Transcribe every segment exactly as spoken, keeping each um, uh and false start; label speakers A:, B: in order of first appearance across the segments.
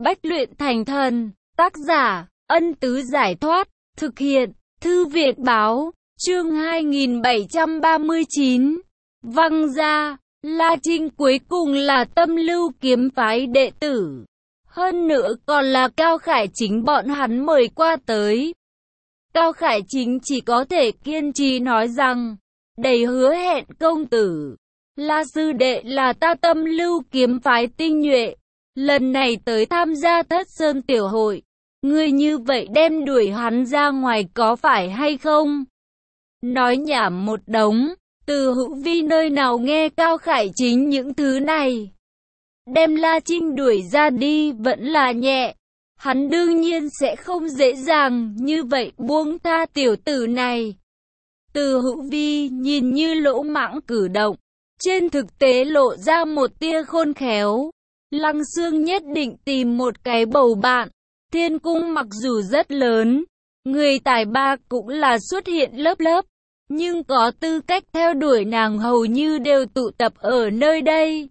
A: Bách luyện thành thần. Tác giả, Ân Tứ Giải Thoát. Thực hiện, Thư Việt Báo. Chương hai nghìn bảy trăm ba mươi chín. Văng ra, La Trinh cuối cùng là Tâm Lưu kiếm phái đệ tử. Hơn nữa còn là Cao Khải Chính bọn hắn mời qua tới. Cao Khải Chính chỉ có thể kiên trì nói rằng, đầy hứa hẹn công tử, La sư đệ là ta Tâm Lưu kiếm phái tinh nhuệ, lần này tới tham gia Thất Sơn tiểu hội, ngươi như vậy đem đuổi hắn ra ngoài có phải hay không? Nói nhảm một đống, Từ Hữu Vi nơi nào nghe Cao Khải Chính những thứ này. Đem La Trinh đuổi ra đi vẫn là nhẹ. Hắn đương nhiên sẽ không dễ dàng như vậy buông tha tiểu tử này. Từ Hữu Vi nhìn như lỗ mãng cử động, trên thực tế lộ ra một tia khôn khéo. Lăng Xương nhất định tìm một cái bầu bạn. Thiên cung mặc dù rất lớn, người tài ba cũng là xuất hiện lớp lớp, nhưng có tư cách theo đuổi nàng hầu như đều tụ tập ở nơi đây.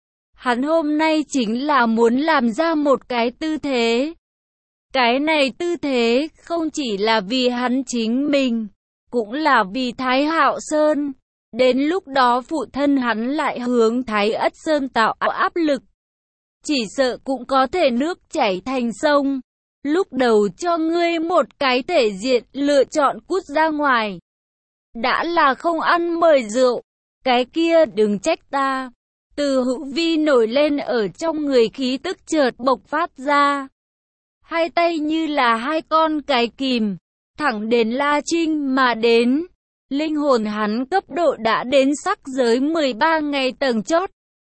A: Hắn hôm nay chính là muốn làm ra một cái tư thế. Cái này tư thế không chỉ là vì hắn chính mình, cũng là vì Thái Hạo Sơn. Đến lúc đó phụ thân hắn lại hướng Thái Ất Sơn tạo áp lực. Chỉ sợ cũng có thể nước chảy thành sông. Lúc đầu cho ngươi một cái thể diện lựa chọn cút ra ngoài. Đã là không ăn mời rượu, cái kia đừng trách ta. Từ Hữu Vi nổi lên ở trong người khí tức chợt bộc phát ra. Hai tay như là hai con cái kìm, thẳng đến La Trinh mà đến. Linh hồn hắn cấp độ đã đến sắc giới mười ba ngày tầng chót.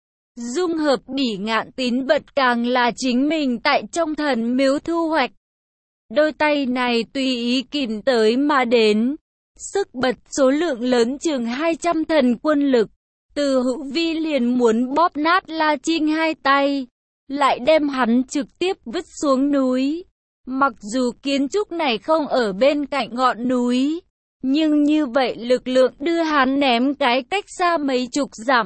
A: Dung hợp Bỉ Ngạn Tín Bật càng là chính mình tại trong thần miếu thu hoạch. Đôi tay này tùy ý kìm tới mà đến. Sức bật số lượng lớn chừng hai trăm thần quân lực. Từ Hữu Vi liền muốn bóp nát La Trinh hai tay, lại đem hắn trực tiếp vứt xuống núi. Mặc dù kiến trúc này không ở bên cạnh ngọn núi, nhưng như vậy lực lượng đưa hắn ném cái cách xa mấy chục dặm.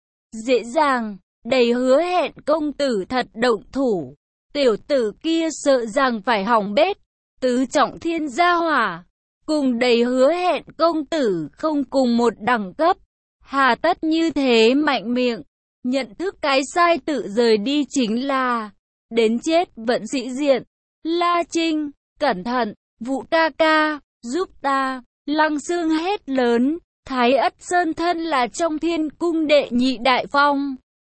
A: Dễ dàng, đầy hứa hẹn công tử thật động thủ. Tiểu tử kia sợ rằng phải hỏng bét. Tứ trọng thiên gia hỏa, cùng đầy hứa hẹn công tử không cùng một đẳng cấp. Hà tất như thế mạnh miệng, nhận thức cái sai tự rời đi chính là, đến chết vẫn sĩ diện. La Trinh, cẩn thận, Vũ ca ca, giúp ta. Lăng Xương hét lớn. Thái Ất Sơn thân là trong thiên cung đệ nhị đại phong.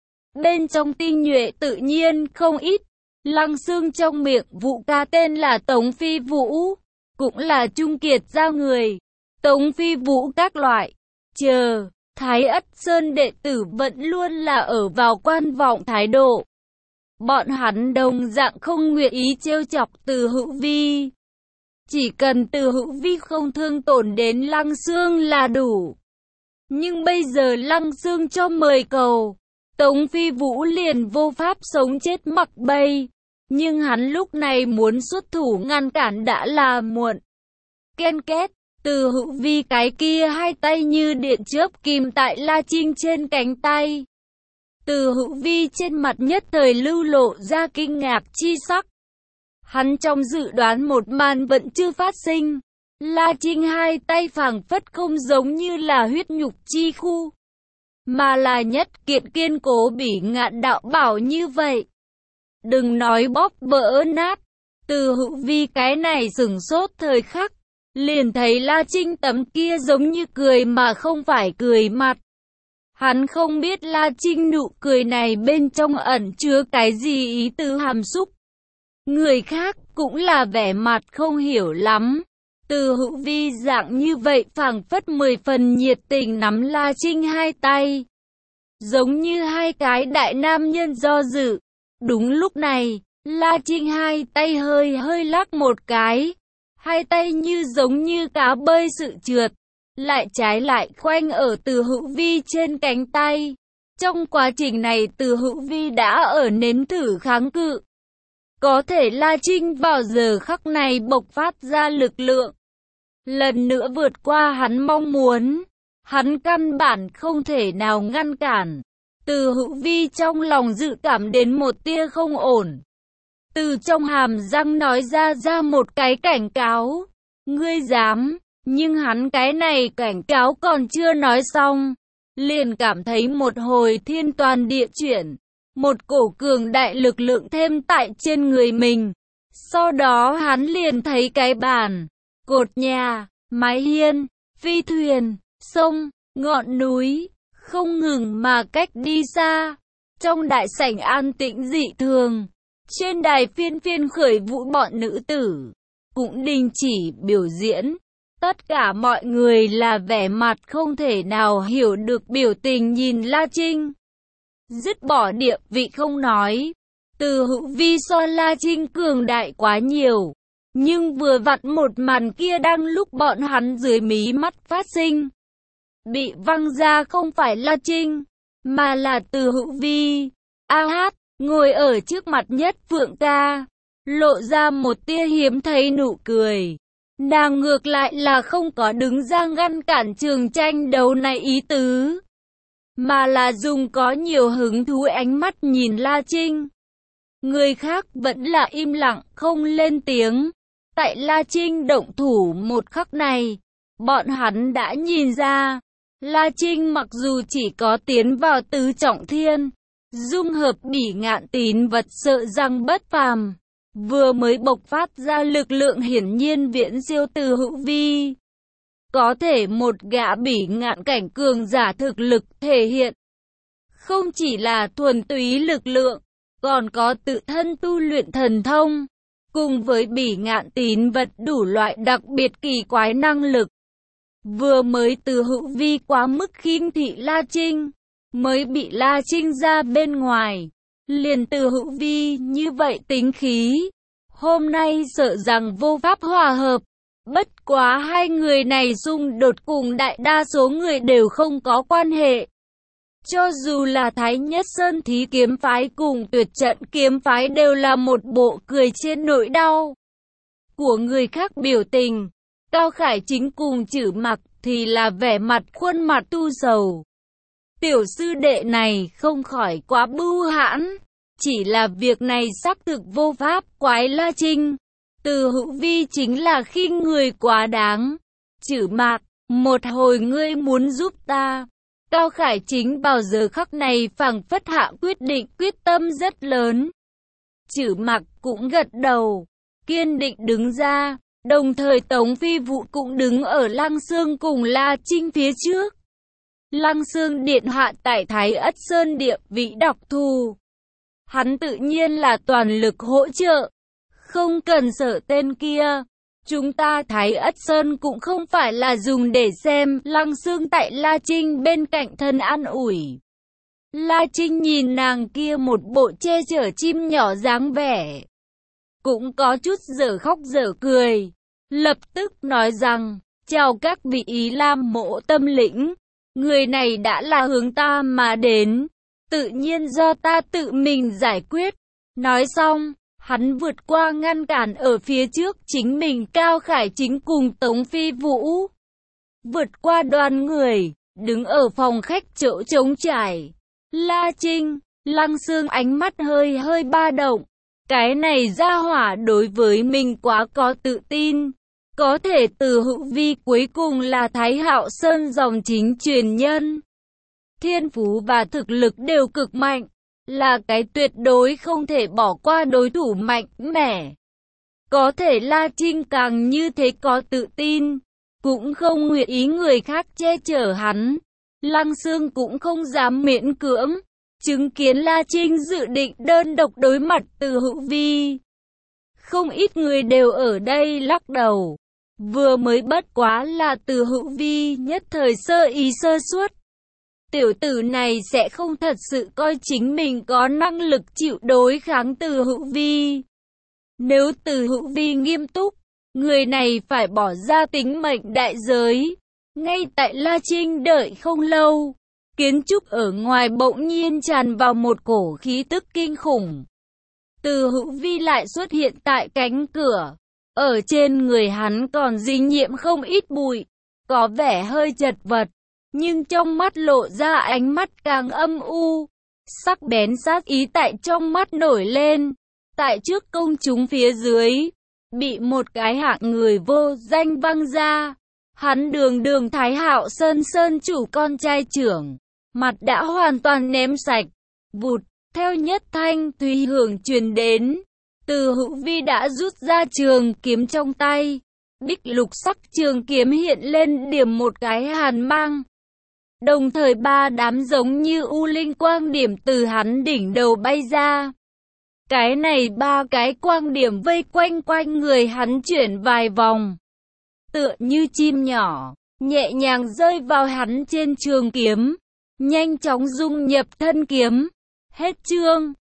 A: Bên trong tinh nhuệ tự nhiên không ít. Lăng Xương trong miệng Vũ ca tên là Tống Phi Vũ, cũng là trung kiệt giao người. Tống Phi Vũ các loại. Chờ, Thái Ất Sơn đệ tử vẫn luôn là ở vào quan vọng thái độ. Bọn hắn đồng dạng không nguyện ý trêu chọc Từ Hữu Vi. Chỉ cần Từ Hữu Vi không thương tổn đến Lăng Xương là đủ. Nhưng bây giờ Lăng Xương cho mời cầu, Tống Phi Vũ liền vô pháp sống chết mặc bay. Nhưng hắn lúc này muốn xuất thủ ngăn cản đã là muộn. Ken két, Từ Hữu Vi cái kia hai tay như điện chớp kìm tại La Trinh trên cánh tay. Từ Hữu Vi trên mặt nhất thời lưu lộ ra kinh ngạc chi sắc. Hắn trong dự đoán một màn vẫn chưa phát sinh. La Trinh hai tay phảng phất không giống như là huyết nhục chi khu, mà là nhất kiện kiên cố Bỉ Ngạn đạo bảo như vậy. Đừng nói bóp vỡ nát. Từ Hữu Vi cái này sửng sốt thời khắc, liền thấy La Trinh tấm kia giống như cười mà không phải cười mặt. Hắn không biết La Trinh nụ cười này bên trong ẩn chứa cái gì ý tứ hàm xúc. Người khác cũng là vẻ mặt không hiểu lắm. Từ Hữu Vi dạng như vậy phảng phất mười phần nhiệt tình nắm La Trinh hai tay, giống như hai cái đại nam nhân do dự. Đúng lúc này, La Trinh hai tay hơi hơi lắc một cái, hai tay như giống như cá bơi sự trượt, lại trái lại khoanh ở Từ Hữu Vi trên cánh tay. Trong quá trình này Từ Hữu Vi đã ở nếm thử kháng cự. Có thể La Trinh vào giờ khắc này bộc phát ra lực lượng, lần nữa vượt qua hắn mong muốn. Hắn căn bản không thể nào ngăn cản. Từ Hữu Vi trong lòng dự cảm đến một tia không ổn. từ trong hàm răng nói ra ra một cái cảnh cáo. Ngươi dám, nhưng hắn cái này cảnh cáo còn chưa nói xong. Liền cảm thấy một hồi thiên toàn địa chuyển, một cổ cường đại lực lượng thêm tại trên người mình. Sau đó hắn liền thấy cái bàn, cột nhà, mái hiên, phi thuyền, sông, ngọn núi, không ngừng mà cách đi xa. Trong đại sảnh an tĩnh dị thường, trên đài phiên phiên khởi vũ bọn nữ tử, cũng đình chỉ biểu diễn. Tất cả mọi người là vẻ mặt không thể nào hiểu được biểu tình nhìn La Trinh. Dứt bỏ địa vị không nói, Từ Hữu Vi so La Trinh cường đại quá nhiều. Nhưng vừa vặn một màn kia đang lúc bọn hắn dưới mí mắt phát sinh. Bị văng ra không phải La Trinh, mà là Từ Hữu Vi. A hát, ngồi ở trước mặt Nhất Phượng ca, lộ ra một tia hiếm thấy nụ cười. Nàng ngược lại là không có đứng ra ngăn cản trường tranh đấu này ý tứ, mà là dùng có nhiều hứng thú ánh mắt nhìn La Trinh. Người khác vẫn là im lặng không lên tiếng. Tại La Trinh động thủ một khắc này, bọn hắn đã nhìn ra, La Trinh mặc dù chỉ có tiến vào tứ trọng thiên, dung hợp bỉ ngạn tín vật sợ rằng bất phàm, vừa mới bộc phát ra lực lượng hiển nhiên viễn siêu Từ Hữu Vi. Có thể một gã bỉ ngạn cảnh cường giả thực lực thể hiện, không chỉ là thuần túy lực lượng, còn có tự thân tu luyện thần thông, cùng với bỉ ngạn tín vật đủ loại đặc biệt kỳ quái năng lực. Vừa mới Từ Hữu Vi quá mức khinh thị La Trinh, mới bị La Trinh ra bên ngoài. Liền Từ Hữu Vi như vậy tính khí, hôm nay sợ rằng vô pháp hòa hợp. Bất quá hai người này xung đột cùng đại đa số người đều không có quan hệ. Cho dù là Thái Nhất Sơn Thí kiếm phái cùng Tuyệt Trận kiếm phái đều là một bộ cười trên nỗi đau của người khác biểu tình. Cao Khải Chính cùng Chử Mặc thì là vẻ mặt khuôn mặt tu sầu. Tiểu sư đệ này không khỏi quá bưu hãn, chỉ là việc này xác thực vô pháp quái La Trinh. Từ Hữu Vi chính là khinh người quá đáng. Chử Mặc, một hồi ngươi muốn giúp ta. Cao Khải Chính vào giờ khắc này phảng phất hạ quyết định quyết tâm rất lớn. Chử Mặc cũng gật đầu, kiên định đứng ra, đồng thời Tống Phi Vũ cũng đứng ở Lăng Xương cùng La Trinh phía trước. Lăng Xương điện hạ tại Thái Ất Sơn địa vị đặc thù, hắn tự nhiên là toàn lực hỗ trợ, không cần sợ tên kia. Chúng ta Thái Ất Sơn cũng không phải là dùng để xem. Lăng Xương tại La Trinh bên cạnh thân an ủi. La Trinh nhìn nàng kia một bộ che chở chim nhỏ dáng vẻ, cũng có chút dở khóc dở cười, lập tức nói rằng, chào các vị Ý Lam mộ tâm lĩnh, người này đã là hướng ta mà đến, tự nhiên do ta tự mình giải quyết. Nói xong, hắn vượt qua ngăn cản ở phía trước chính mình Cao Khải Chính cùng Tống Phi Vũ. Vượt qua đoàn người, đứng ở phòng khách chỗ trống trải. La Trinh, Lăng Xương ánh mắt hơi hơi ba động. Cái này ra hỏa đối với mình quá có tự tin. Có thể Từ Hữu Vi cuối cùng là Thái Hạo Sơn dòng chính truyền nhân. Thiên phú và thực lực đều cực mạnh, là cái tuyệt đối không thể bỏ qua đối thủ mạnh mẽ. Có thể La Trinh càng như thế có tự tin, cũng không nguyện ý người khác che chở hắn. Lăng Xương cũng không dám miễn cưỡng, chứng kiến La Trinh dự định đơn độc đối mặt Từ Hữu Vi. Không ít người đều ở đây lắc đầu, vừa mới bất quá là Từ Hữu Vi nhất thời sơ ý sơ suất. Tiểu tử này sẽ không thật sự coi chính mình có năng lực chịu đối kháng Từ Hữu Vi. Nếu Từ Hữu Vi nghiêm túc, người này phải bỏ ra tính mệnh đại giới. Ngay tại La Trinh đợi không lâu, kiến trúc ở ngoài bỗng nhiên tràn vào một cổ khí tức kinh khủng. Từ Hữu Vi lại xuất hiện tại cánh cửa. Ở trên người hắn còn dính nhiễm không ít bụi, có vẻ hơi chật vật, nhưng trong mắt lộ ra ánh mắt càng âm u. Sắc bén sát ý tại trong mắt nổi lên. tại trước công chúng phía dưới, bị một cái hạng người vô danh văng ra. Hắn đường đường Thái Hạo Sơn Sơn chủ con trai trưởng, mặt đã hoàn toàn ném sạch. Vụt, theo nhất thanh thúy hưởng truyền đến, Từ Hữu Vi đã rút ra trường kiếm trong tay. Bích lục sắc trường kiếm hiện lên điểm một cái hàn mang. Đồng thời ba đám giống như u linh quang điểm từ hắn đỉnh đầu bay ra. Cái này ba cái quang điểm vây quanh quanh người hắn chuyển vài vòng, tựa như chim nhỏ, nhẹ nhàng rơi vào hắn trên trường kiếm, nhanh chóng dung nhập thân kiếm. Hết chương.